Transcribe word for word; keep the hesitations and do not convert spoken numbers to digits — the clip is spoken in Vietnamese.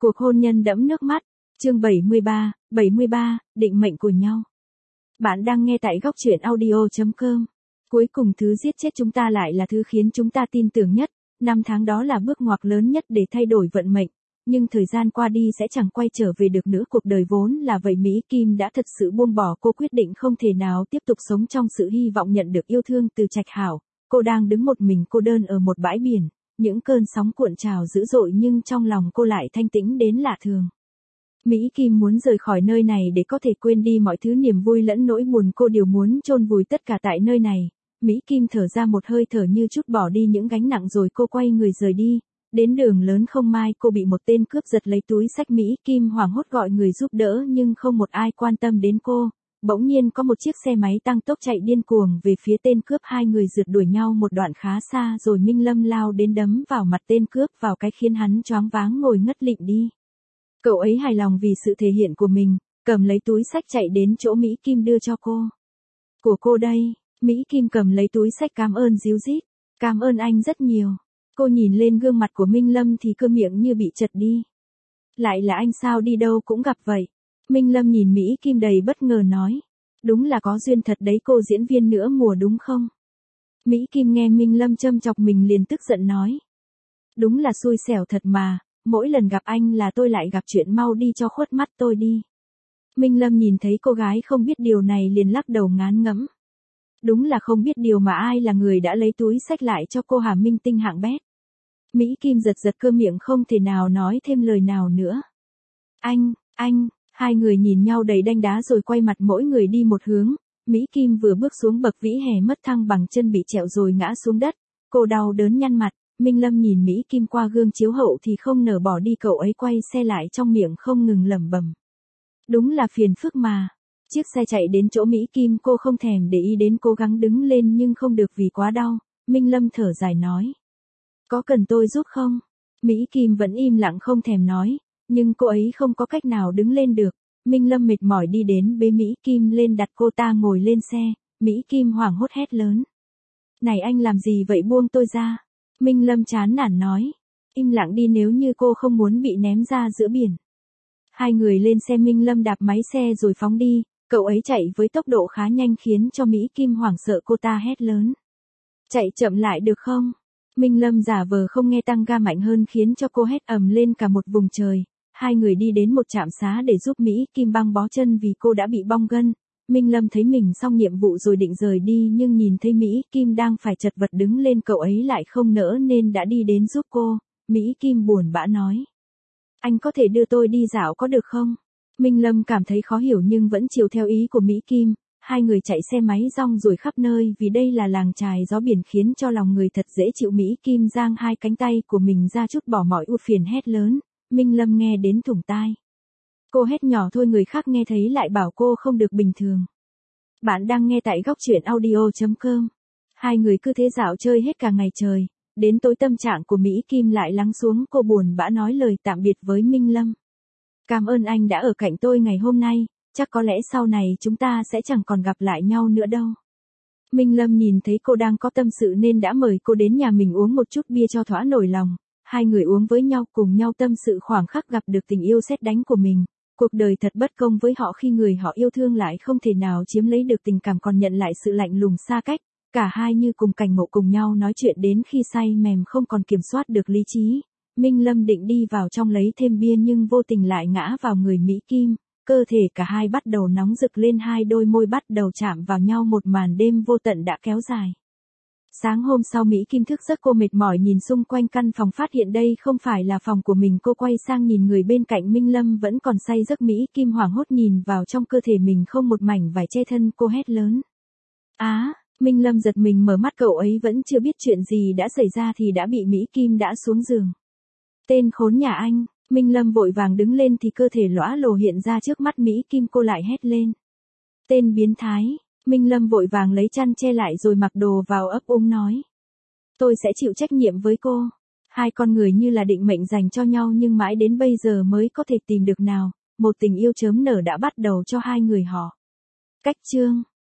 Cuộc hôn nhân đẫm nước mắt, chương bảy mươi ba, bảy mươi ba, định mệnh của nhau. Bạn đang nghe tại góc truyện audio chấm com. Cuối cùng thứ giết chết chúng ta lại là thứ khiến chúng ta tin tưởng nhất, năm tháng đó là bước ngoặt lớn nhất để thay đổi vận mệnh, nhưng thời gian qua đi sẽ chẳng quay trở về được nữa, cuộc đời vốn là vậy. Mỹ Kim đã thật sự buông bỏ, cô quyết định không thể nào tiếp tục sống trong sự hy vọng nhận được yêu thương từ Trạch Hảo. Cô đang đứng một mình cô đơn ở một bãi biển, những cơn sóng cuộn trào dữ dội nhưng trong lòng cô lại thanh tĩnh đến lạ thường. Mỹ Kim muốn rời khỏi nơi này để có thể quên đi mọi thứ niềm vui lẫn nỗi buồn, cô đều muốn chôn vùi tất cả tại nơi này. Mỹ Kim thở ra một hơi thở như chút bỏ đi những gánh nặng rồi cô quay người rời đi. Đến đường lớn không mai cô bị một tên cướp giật lấy túi xách. Mỹ Kim hoảng hốt gọi người giúp đỡ nhưng không một ai quan tâm đến cô. Bỗng nhiên có một chiếc xe máy tăng tốc chạy điên cuồng về phía tên cướp, hai người rượt đuổi nhau một đoạn khá xa rồi Minh Lâm lao đến đấm vào mặt tên cướp vào cái khiến hắn choáng váng ngồi ngất lịm đi. Cậu ấy hài lòng vì sự thể hiện của mình, cầm lấy túi xách chạy đến chỗ Mỹ Kim đưa cho cô. Của cô đây. Mỹ Kim cầm lấy túi xách cảm ơn ríu rít. Cảm ơn anh rất nhiều. Cô nhìn lên gương mặt của Minh Lâm thì cơ miệng như bị chật đi. Lại là anh sao, đi đâu cũng gặp vậy. Minh Lâm nhìn Mỹ Kim đầy bất ngờ nói. Đúng là có duyên thật đấy, cô diễn viên nửa mùa đúng không? Mỹ Kim nghe Minh Lâm châm chọc mình liền tức giận nói. Đúng là xui xẻo thật mà, mỗi lần gặp anh là tôi lại gặp chuyện, mau đi cho khuất mắt tôi đi. Minh Lâm nhìn thấy cô gái không biết điều này liền lắc đầu ngán ngẫm. Đúng là không biết điều mà ai là người đã lấy túi xách lại cho cô hả, minh tinh hạng bét. Mỹ Kim giật giật cơ miệng không thể nào nói thêm lời nào nữa. Anh, anh, hai người nhìn nhau đầy đanh đá rồi quay mặt mỗi người đi một hướng. Mỹ Kim vừa bước xuống bậc vĩ hè mất thăng bằng, chân bị trẹo rồi ngã xuống đất. Cô đau đớn nhăn mặt. Minh Lâm nhìn Mỹ Kim qua gương chiếu hậu thì không nỡ bỏ đi, cậu ấy quay xe lại trong miệng không ngừng lẩm bẩm. Đúng là phiền phức mà. Chiếc xe chạy đến chỗ Mỹ Kim cô không thèm để ý đến, cố gắng đứng lên nhưng không được vì quá đau. Minh Lâm thở dài nói. Có cần tôi giúp không? Mỹ Kim vẫn im lặng không thèm nói, nhưng cô ấy không có cách nào đứng lên được. Minh Lâm mệt mỏi đi đến bế Mỹ Kim lên đặt cô ta ngồi lên xe. Mỹ Kim hoảng hốt hét lớn. Này anh làm gì vậy, buông tôi ra. Minh Lâm chán nản nói. Im lặng đi nếu như cô không muốn bị ném ra giữa biển. Hai người lên xe, Minh Lâm đạp máy xe rồi phóng đi. Cậu ấy chạy với tốc độ khá nhanh khiến cho Mỹ Kim hoảng sợ, cô ta hét lớn. Chạy chậm lại được không? Minh Lâm giả vờ không nghe, tăng ga mạnh hơn khiến cho cô hét ầm lên cả một vùng trời. Hai người đi đến một trạm xá để giúp Mỹ Kim băng bó chân vì cô đã bị bong gân. Minh Lâm thấy mình xong nhiệm vụ rồi định rời đi nhưng nhìn thấy Mỹ Kim đang phải chật vật đứng lên, cậu ấy lại không nỡ nên đã đi đến giúp cô. Mỹ Kim buồn bã nói. Anh có thể đưa tôi đi dạo có được không? Minh Lâm cảm thấy khó hiểu nhưng vẫn chiều theo ý của Mỹ Kim. Hai người chạy xe máy rong ruổi khắp nơi vì đây là làng chài gió biển khiến cho lòng người thật dễ chịu. Mỹ Kim giang hai cánh tay của mình ra chút bỏ mọi ưu phiền hét lớn. Minh Lâm nghe đến thủng tai. Cô hét nhỏ thôi người khác nghe thấy lại bảo cô không được bình thường. Bạn đang nghe tại góc truyện audio chấm com. Hai người cứ thế dạo chơi hết cả ngày trời. Đến tối tâm trạng của Mỹ Kim lại lắng xuống, cô buồn bã nói lời tạm biệt với Minh Lâm. Cảm ơn anh đã ở cạnh tôi ngày hôm nay, chắc có lẽ sau này chúng ta sẽ chẳng còn gặp lại nhau nữa đâu. Minh Lâm nhìn thấy cô đang có tâm sự nên đã mời cô đến nhà mình uống một chút bia cho thỏa nổi lòng. Hai người uống với nhau, cùng nhau tâm sự khoảng khắc gặp được tình yêu sét đánh của mình. Cuộc đời thật bất công với họ khi người họ yêu thương lại không thể nào chiếm lấy được tình cảm còn nhận lại sự lạnh lùng xa cách. Cả hai như cùng cảnh ngộ cùng nhau nói chuyện đến khi say mềm không còn kiểm soát được lý trí. Minh Lâm định đi vào trong lấy thêm bia nhưng vô tình lại ngã vào người Mỹ Kim. Cơ thể cả hai bắt đầu nóng rực lên, hai đôi môi bắt đầu chạm vào nhau, một màn đêm vô tận đã kéo dài. Sáng hôm sau Mỹ Kim thức giấc, cô mệt mỏi nhìn xung quanh căn phòng phát hiện đây không phải là phòng của mình. Cô quay sang nhìn người bên cạnh, Minh Lâm vẫn còn say giấc. Mỹ Kim hoảng hốt nhìn vào trong cơ thể mình không một mảnh vải che thân, cô hét lớn. Á, à, Minh Lâm giật mình mở mắt, cậu ấy vẫn chưa biết chuyện gì đã xảy ra thì đã bị Mỹ Kim đã xuống giường. Tên khốn nhà anh. Minh Lâm vội vàng đứng lên thì cơ thể lõa lồ hiện ra trước mắt Mỹ Kim, cô lại hét lên. Tên biến thái. Minh Lâm vội vàng lấy chăn che lại rồi mặc đồ vào ấp úng nói. Tôi sẽ chịu trách nhiệm với cô. Hai con người như là định mệnh dành cho nhau nhưng mãi đến bây giờ mới có thể tìm được nào. Một tình yêu chớm nở đã bắt đầu cho hai người họ. Cách chương.